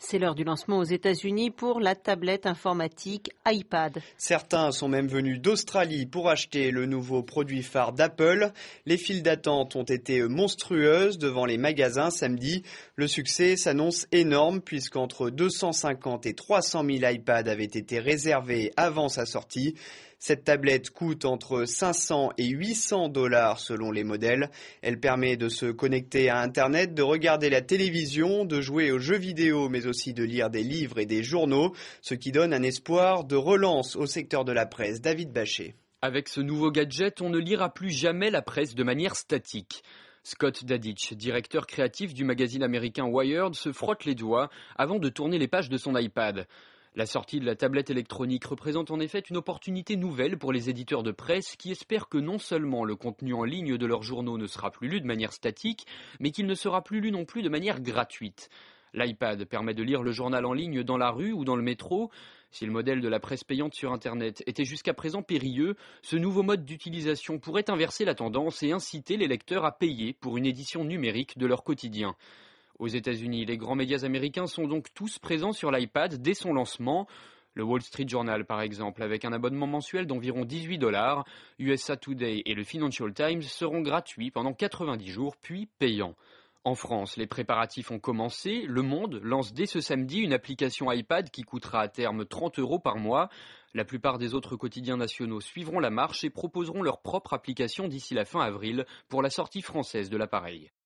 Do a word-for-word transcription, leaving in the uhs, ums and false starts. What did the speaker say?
C'est l'heure du lancement aux États-Unis pour la tablette informatique iPad. Certains sont même venus d'Australie pour acheter le nouveau produit phare d'Apple. Les files d'attente ont été monstrueuses devant les magasins samedi. Le succès s'annonce énorme puisqu'entre deux cent cinquante et trois cent mille iPads avaient été réservés avant sa sortie. Cette tablette coûte entre cinq cents et huit cents dollars selon les modèles. Elle permet de se connecter à Internet, de regarder la télévision, de jouer aux jeux vidéo, mais aussi de lire des livres et des journaux, ce qui donne un espoir de relance au secteur de la presse. David Bachet. Avec ce nouveau gadget, on ne lira plus jamais la presse de manière statique. Scott Dadich, directeur créatif du magazine américain Wired, se frotte les doigts avant de tourner les pages de son iPad. La sortie de la tablette électronique représente en effet une opportunité nouvelle pour les éditeurs de presse qui espèrent que non seulement le contenu en ligne de leurs journaux ne sera plus lu de manière statique, mais qu'il ne sera plus lu non plus de manière gratuite. L'iPad permet de lire le journal en ligne dans la rue ou dans le métro. Si le modèle de la presse payante sur Internet était jusqu'à présent périlleux, ce nouveau mode d'utilisation pourrait inverser la tendance et inciter les lecteurs à payer pour une édition numérique de leur quotidien. Aux États-Unis, les grands médias américains sont donc tous présents sur l'iPad dès son lancement. Le Wall Street Journal, par exemple, avec un abonnement mensuel d'environ dix-huit dollars, U S A Today et le Financial Times seront gratuits pendant quatre-vingt-dix jours, puis payants. En France, les préparatifs ont commencé. Le Monde lance dès ce samedi une application iPad qui coûtera à terme trente euros par mois. La plupart des autres quotidiens nationaux suivront la marche et proposeront leur propre application d'ici la fin avril pour la sortie française de l'appareil.